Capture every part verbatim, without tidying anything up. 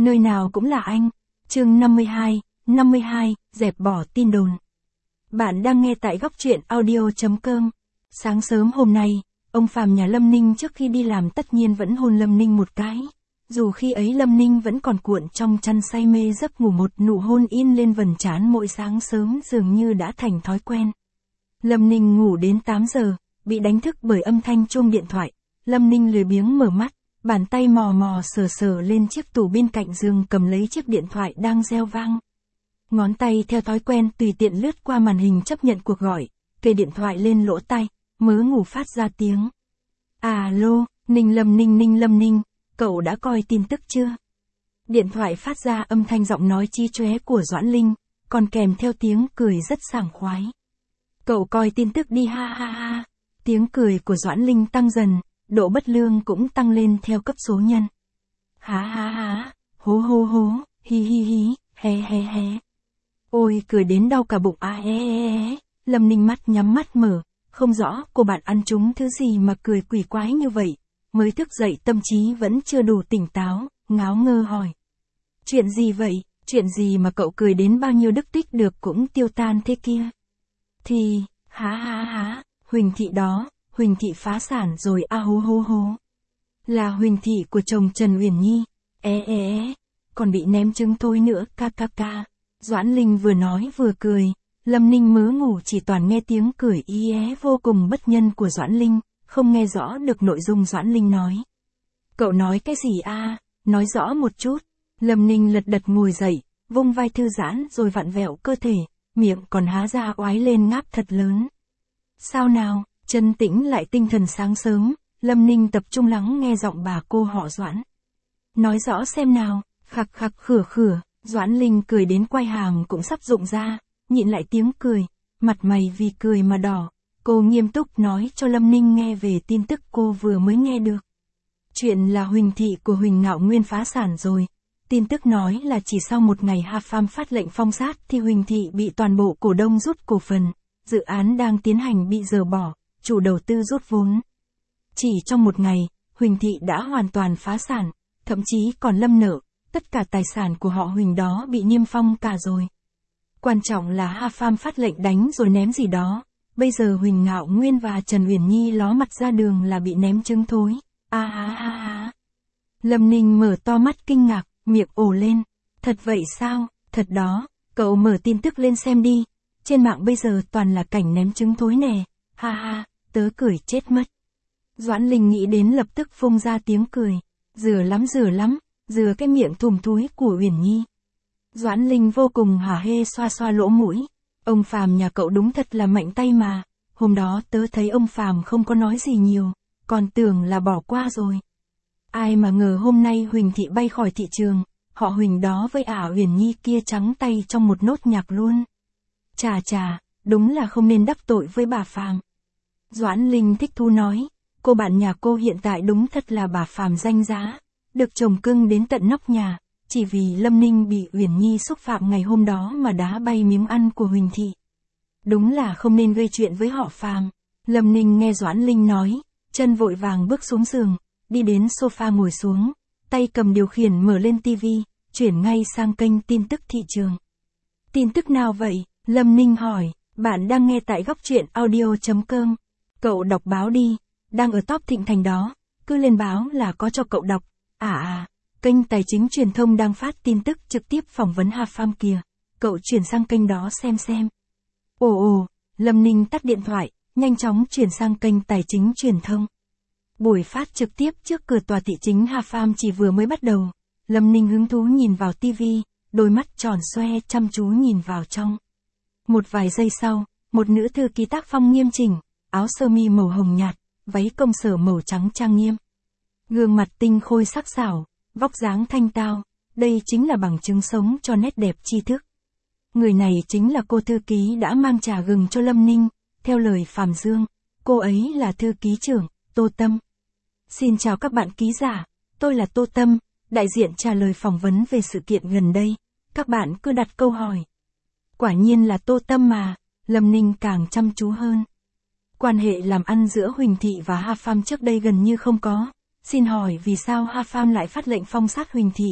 Nơi nào cũng là anh. Chương năm mươi hai, năm mươi hai, dẹp bỏ tin đồn. Bạn đang nghe tại góc truyện audio chấm com. Sáng sớm hôm nay, ông Phàm nhà Lâm Ninh trước khi đi làm tất nhiên vẫn hôn Lâm Ninh một cái. Dù khi ấy Lâm Ninh vẫn còn cuộn trong chăn say mê giấc ngủ, một nụ hôn in lên vầng trán mỗi sáng sớm dường như đã thành thói quen. Lâm Ninh ngủ đến tám giờ, bị đánh thức bởi âm thanh chuông điện thoại. Lâm Ninh lười biếng mở mắt, bàn tay mò mò sờ sờ lên chiếc tủ bên cạnh giường cầm lấy chiếc điện thoại đang reo vang. Ngón tay theo thói quen tùy tiện lướt qua màn hình chấp nhận cuộc gọi, kề điện thoại lên lỗ tai, mớ ngủ phát ra tiếng. Alo, Ninh Lâm Ninh Ninh Lâm Ninh, cậu đã coi tin tức chưa? Điện thoại phát ra âm thanh giọng nói chí chóe của Doãn Linh, còn kèm theo tiếng cười rất sảng khoái. Cậu coi tin tức đi ha ha ha. Tiếng cười của Doãn Linh tăng dần, độ bất lương cũng tăng lên theo cấp số nhân. Há há há, hố hố hố, hi hi hi, he he he. Ôi cười đến đau cả bụng a he he he. Lâm Ninh mắt nhắm mắt mở, không rõ cô bạn ăn trúng thứ gì mà cười quỷ quái như vậy. Mới thức dậy tâm trí vẫn chưa đủ tỉnh táo, ngáo ngơ hỏi. Chuyện gì vậy, chuyện gì mà cậu cười đến bao nhiêu đức tích được cũng tiêu tan thế kia? Thì, há há há, Huỳnh Thị đó, Huỳnh Thị phá sản rồi a hố hố hố. Là Huỳnh Thị của chồng Trần Uyển Nhi, é é é, còn bị ném trứng thối nữa ca ca ca. Doãn Linh vừa nói vừa cười, Lâm Ninh mớ ngủ chỉ toàn nghe tiếng cười y é vô cùng bất nhân của Doãn Linh, không nghe rõ được nội dung Doãn Linh nói. Cậu nói cái gì a? Nói rõ một chút. Lâm Ninh lật đật ngồi dậy, vung vai thư giãn rồi vặn vẹo cơ thể, miệng còn há ra oái lên ngáp thật lớn. Sao nào? Chân tĩnh lại tinh thần sáng sớm, Lâm Ninh tập trung lắng nghe giọng bà cô họ Doãn. Nói rõ xem nào, khặc khặc khửa khửa, Doãn Linh cười đến quai hàm cũng sắp rụng ra, nhịn lại tiếng cười, mặt mày vì cười mà đỏ. Cô nghiêm túc nói cho Lâm Ninh nghe về tin tức cô vừa mới nghe được. Chuyện là Huỳnh Thị của Huỳnh Ngạo Nguyên phá sản rồi. Tin tức nói là chỉ sau một ngày Hà Pham phát lệnh phong sát thì Huỳnh Thị bị toàn bộ cổ đông rút cổ phần, dự án đang tiến hành bị dỡ bỏ, chủ đầu tư rút vốn. Chỉ trong một ngày, Huỳnh Thị đã hoàn toàn phá sản, thậm chí còn lâm nợ, tất cả tài sản của họ Huỳnh đó bị niêm phong cả rồi. Quan trọng là Hà Pham phát lệnh đánh rồi ném gì đó, bây giờ Huỳnh Ngạo Nguyên và Trần Uyển Nhi ló mặt ra đường là bị ném trứng thối. A ha ha ha. Lâm Ninh mở to mắt kinh ngạc, miệng ồ lên. Thật vậy sao? Thật đó, cậu mở tin tức lên xem đi. Trên mạng bây giờ toàn là cảnh ném trứng thối nè. Ha ha, tớ cười chết mất. Doãn Linh nghĩ đến lập tức phun ra tiếng cười. Rửa lắm rửa lắm, rửa cái miệng thùm thúi của Uyển Nhi. Doãn Linh vô cùng hả hê xoa xoa lỗ mũi. Ông Phàm nhà cậu đúng thật là mạnh tay mà. Hôm đó tớ thấy ông Phàm không có nói gì nhiều, còn tưởng là bỏ qua rồi. Ai mà ngờ hôm nay Huỳnh Thị bay khỏi thị trường, họ Huỳnh đó với ả Uyển Nhi kia trắng tay trong một nốt nhạc luôn. Chà chà, đúng là không nên đắc tội với bà Phàm. Doãn Linh thích thú nói, cô bạn nhà cô hiện tại đúng thật là bà Phàm danh giá, được chồng cưng đến tận nóc nhà, chỉ vì Lâm Ninh bị Uyển Nhi xúc phạm ngày hôm đó mà đá bay miếng ăn của Huỳnh Thị. Đúng là không nên gây chuyện với họ Phàm. Lâm Ninh nghe Doãn Linh nói, chân vội vàng bước xuống giường, đi đến sofa ngồi xuống, tay cầm điều khiển mở lên tivi, chuyển ngay sang kênh tin tức thị trường. Tin tức nào vậy? Lâm Ninh hỏi, bạn đang nghe tại góc truyện audio chấm com. Cậu đọc báo đi, đang ở top thịnh thành đó, cứ lên báo là có cho cậu đọc. À à, kênh tài chính truyền thông đang phát tin tức trực tiếp phỏng vấn Hà Pham kìa, cậu chuyển sang kênh đó xem xem. Ồ ồ, Lâm Ninh tắt điện thoại, nhanh chóng chuyển sang kênh tài chính truyền thông. Buổi phát trực tiếp trước cửa tòa thị chính Hà Pham chỉ vừa mới bắt đầu, Lâm Ninh hứng thú nhìn vào tivi, đôi mắt tròn xoe chăm chú nhìn vào trong. Một vài giây sau, một nữ thư ký tác phong nghiêm chỉnh, áo sơ mi màu hồng nhạt, váy công sở màu trắng trang nghiêm. Gương mặt tinh khôi sắc sảo, vóc dáng thanh tao, đây chính là bằng chứng sống cho nét đẹp tri thức. Người này chính là cô thư ký đã mang trà gừng cho Lâm Ninh, theo lời Phàm Dương, cô ấy là thư ký trưởng, Tô Tâm. Xin chào các bạn ký giả, tôi là Tô Tâm, đại diện trả lời phỏng vấn về sự kiện gần đây, các bạn cứ đặt câu hỏi. Quả nhiên là Tô Tâm mà, Lâm Ninh càng chăm chú hơn. Quan hệ làm ăn giữa Huỳnh Thị và Hà Pham trước đây gần như không có, xin hỏi vì sao Hà Pham lại phát lệnh phong sát Huỳnh Thị,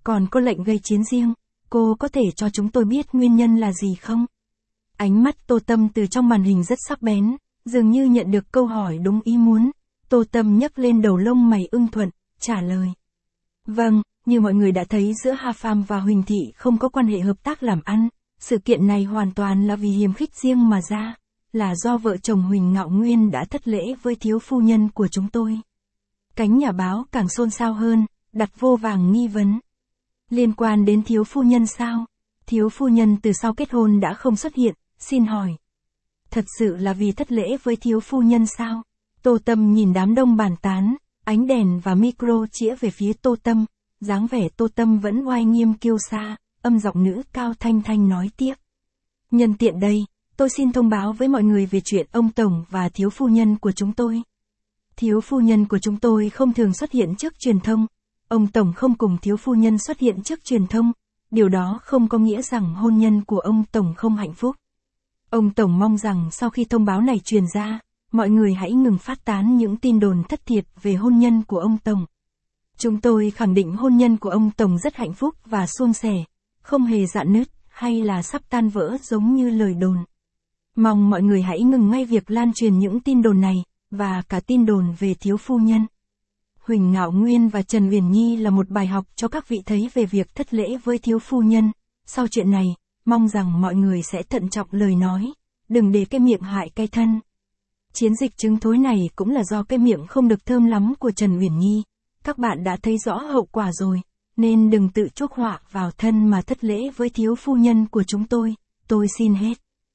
còn có lệnh gây chiến riêng, cô có thể cho chúng tôi biết nguyên nhân là gì không? Ánh mắt Tô Tâm từ trong màn hình rất sắc bén, dường như nhận được câu hỏi đúng ý muốn. Tô Tâm nhấc lên đầu lông mày ưng thuận, trả lời. Vâng, như mọi người đã thấy giữa Hà Phàm và Huỳnh Thị không có quan hệ hợp tác làm ăn, sự kiện này hoàn toàn là vì hiềm khích riêng mà ra, là do vợ chồng Huỳnh Ngạo Nguyên đã thất lễ với thiếu phu nhân của chúng tôi. Cánh nhà báo càng xôn xao hơn, đặt vô vàng nghi vấn. Liên quan đến thiếu phu nhân sao? Thiếu phu nhân từ sau kết hôn đã không xuất hiện, xin hỏi. Thật sự là vì thất lễ với thiếu phu nhân sao? Tô Tâm nhìn đám đông bàn tán, ánh đèn và micro chĩa về phía Tô Tâm, dáng vẻ Tô Tâm vẫn oai nghiêm kiêu sa, âm giọng nữ cao thanh thanh nói tiếp. Nhân tiện đây, tôi xin thông báo với mọi người về chuyện ông Tổng và thiếu phu nhân của chúng tôi. Thiếu phu nhân của chúng tôi không thường xuất hiện trước truyền thông, ông Tổng không cùng thiếu phu nhân xuất hiện trước truyền thông, điều đó không có nghĩa rằng hôn nhân của ông Tổng không hạnh phúc. Ông Tổng mong rằng sau khi thông báo này truyền ra, mọi người hãy ngừng phát tán những tin đồn thất thiệt về hôn nhân của ông Tổng. Chúng tôi khẳng định hôn nhân của ông Tổng rất hạnh phúc và suôn sẻ, không hề rạn nứt hay là sắp tan vỡ giống như lời đồn. Mong mọi người hãy ngừng ngay việc lan truyền những tin đồn này, và cả tin đồn về thiếu phu nhân. Huỳnh Ngạo Nguyên và Trần Uyển Nhi là một bài học cho các vị thấy về việc thất lễ với thiếu phu nhân. Sau chuyện này, mong rằng mọi người sẽ thận trọng lời nói, đừng để cái miệng hại cái thân. Chiến dịch trứng thối này cũng là do cái miệng không được thơm lắm của Trần Uyển Nhi. Các bạn đã thấy rõ hậu quả rồi, nên đừng tự chuốc họa vào thân mà thất lễ với thiếu phu nhân của chúng tôi, tôi xin hết.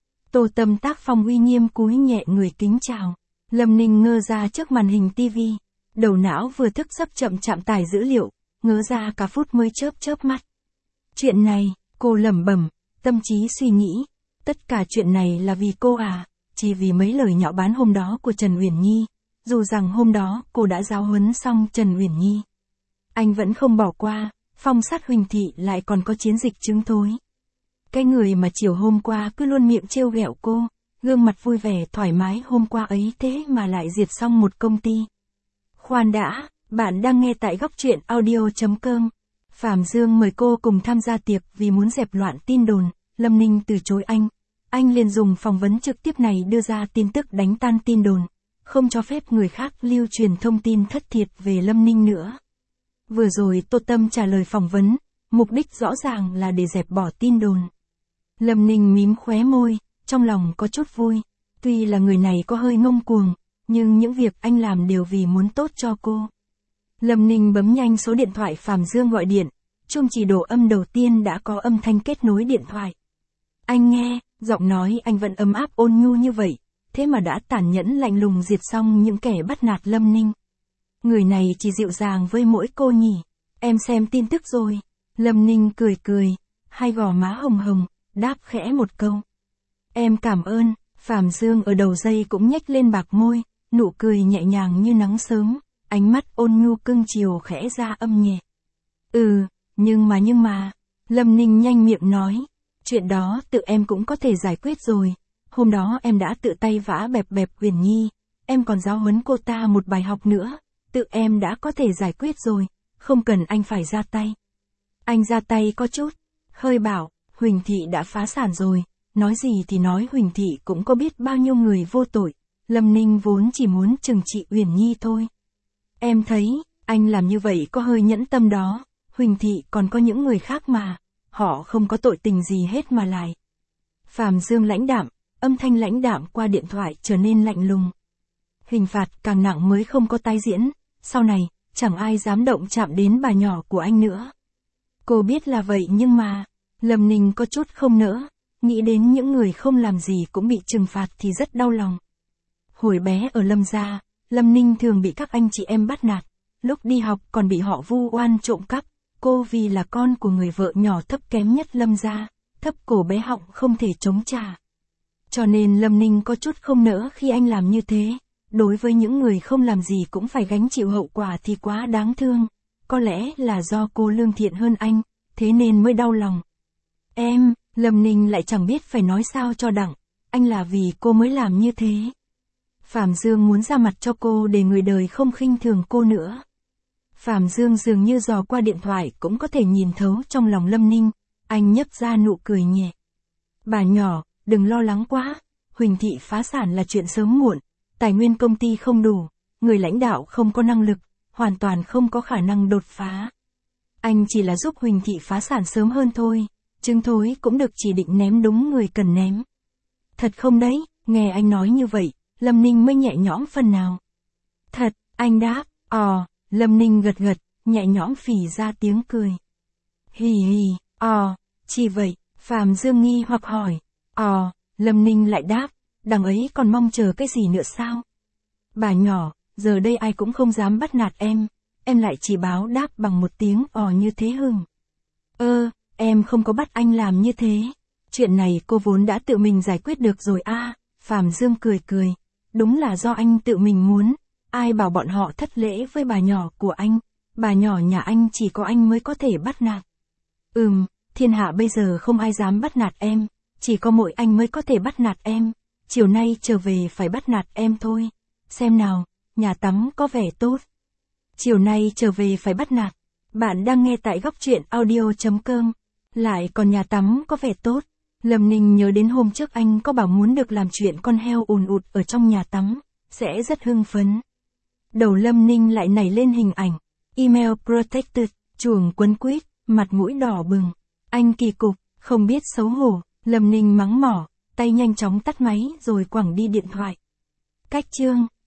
Tô Tâm tác phong uy nghiêm cúi nhẹ người kính chào. Lâm Ninh ngơ ra trước màn hình tivi, đầu não vừa thức giấc chậm chạm tải dữ liệu, ngớ ra cả phút mới chớp chớp mắt. Chuyện này, cô lẩm bẩm, tâm trí suy nghĩ, tất cả chuyện này là vì cô à, chỉ vì mấy lời nhạo báng hôm đó của Trần Uyển Nhi, dù rằng hôm đó cô đã giáo huấn xong Trần Uyển Nhi. Anh vẫn không bỏ qua, phong sát Huỳnh Thị lại còn có chiến dịch trứng thối. Cái người mà chiều hôm qua cứ luôn miệng trêu ghẹo cô, gương mặt vui vẻ thoải mái hôm qua ấy thế mà lại diệt xong một công ty. Khoan đã, bạn đang nghe tại góc truyện audio chấm com. Phạm Dương mời cô cùng tham gia tiệc vì muốn dẹp loạn tin đồn, Lâm Ninh từ chối anh. Anh liền dùng phỏng vấn trực tiếp này đưa ra tin tức đánh tan tin đồn, không cho phép người khác lưu truyền thông tin thất thiệt về Lâm Ninh nữa. Vừa rồi Tô Tâm trả lời phỏng vấn, mục đích rõ ràng là để dẹp bỏ tin đồn. Lâm Ninh mím khóe môi, trong lòng có chút vui. Tuy là người này có hơi ngông cuồng, nhưng những việc anh làm đều vì muốn tốt cho cô. Lâm Ninh bấm nhanh số điện thoại Phạm Dương gọi điện, chuông chỉ đổ âm đầu tiên đã có âm thanh kết nối điện thoại. Anh nghe, giọng nói anh vẫn ấm áp ôn nhu như vậy, thế mà đã tàn nhẫn lạnh lùng diệt xong những kẻ bắt nạt Lâm Ninh. Người này chỉ dịu dàng với mỗi cô nhỉ. Em xem tin tức rồi. Lâm Ninh cười cười, hai gò má hồng hồng, đáp khẽ một câu. Em cảm ơn. Phạm Dương ở đầu dây cũng nhếch lên bạc môi, nụ cười nhẹ nhàng như nắng sớm, ánh mắt ôn nhu cưng chiều khẽ ra âm nhẹ. Ừ, nhưng mà nhưng mà, Lâm Ninh nhanh miệng nói, chuyện đó tự em cũng có thể giải quyết rồi. Hôm đó em đã tự tay vã bẹp bẹp Uyển Nhi, em còn giáo huấn cô ta một bài học nữa, tự em đã có thể giải quyết rồi, không cần anh phải ra tay. Anh ra tay có chút, hơi bảo, Huỳnh Thị đã phá sản rồi. Nói gì thì nói Huỳnh Thị cũng có biết bao nhiêu người vô tội, Lâm Ninh vốn chỉ muốn trừng trị Uyển Nhi thôi. Em thấy, anh làm như vậy có hơi nhẫn tâm đó, Huỳnh Thị còn có những người khác mà, họ không có tội tình gì hết mà lại. Phạm Dương lãnh đạm, âm thanh lãnh đạm qua điện thoại trở nên lạnh lùng. Hình phạt càng nặng mới không có tái diễn, sau này, chẳng ai dám động chạm đến bà nhỏ của anh nữa. Cô biết là vậy nhưng mà, Lâm Ninh có chút không nỡ. Nghĩ đến những người không làm gì cũng bị trừng phạt thì rất đau lòng. Hồi bé ở Lâm gia, Lâm Ninh thường bị các anh chị em bắt nạt, lúc đi học còn bị họ vu oan trộm cắp. Cô vì là con của người vợ nhỏ thấp kém nhất Lâm gia, thấp cổ bé họng không thể chống trả. Cho nên Lâm Ninh có chút không nỡ khi anh làm như thế. Đối với những người không làm gì cũng phải gánh chịu hậu quả thì quá đáng thương. Có lẽ là do cô lương thiện hơn anh, thế nên mới đau lòng. Em... Lâm Ninh lại chẳng biết phải nói sao cho đặng, anh là vì cô mới làm như thế. Phạm Dương muốn ra mặt cho cô để người đời không khinh thường cô nữa. Phạm Dương dường như dò qua điện thoại cũng có thể nhìn thấu trong lòng Lâm Ninh, anh nhấp ra nụ cười nhẹ. Bà nhỏ, đừng lo lắng quá, Huỳnh thị phá sản là chuyện sớm muộn, tài nguyên công ty không đủ, người lãnh đạo không có năng lực, hoàn toàn không có khả năng đột phá. Anh chỉ là giúp Huỳnh thị phá sản sớm hơn thôi, trứng thối cũng được chỉ định ném đúng người cần ném. Thật không đấy, nghe anh nói như vậy, Lâm Ninh mới nhẹ nhõm phần nào. Thật, anh đáp, ò, Lâm Ninh gật gật, nhẹ nhõm phì ra tiếng cười. Hì hì, ò, chỉ vậy, Phạm Dương nghi hoặc hỏi. Ò, Lâm Ninh lại đáp, đằng ấy còn mong chờ cái gì nữa sao? Bà nhỏ, giờ đây ai cũng không dám bắt nạt em, em lại chỉ báo đáp bằng một tiếng ò như thế hừng. Ơ, em không có bắt anh làm như thế. Chuyện này cô vốn đã tự mình giải quyết được rồi a. À, Phạm Dương cười cười. Đúng là do anh tự mình muốn. Ai bảo bọn họ thất lễ với bà nhỏ của anh. Bà nhỏ nhà anh chỉ có anh mới có thể bắt nạt. Ừm, thiên hạ bây giờ không ai dám bắt nạt em. Chỉ có mỗi anh mới có thể bắt nạt em. Chiều nay trở về phải bắt nạt em thôi. Xem nào, nhà tắm có vẻ tốt. Chiều nay trở về phải bắt nạt. Bạn đang nghe tại góc truyện audio chấm com. Lại còn nhà tắm có vẻ tốt. Lâm Ninh nhớ đến hôm trước anh có bảo muốn được làm chuyện con heo ùn ụt ở trong nhà tắm. Sẽ rất hưng phấn. Đầu Lâm Ninh lại nảy lên hình ảnh. Email protected, chuồng quấn quýt, mặt mũi đỏ bừng. Anh kỳ cục, không biết xấu hổ. Lâm Ninh mắng mỏ, tay nhanh chóng tắt máy rồi quẳng đi điện thoại. Cách chương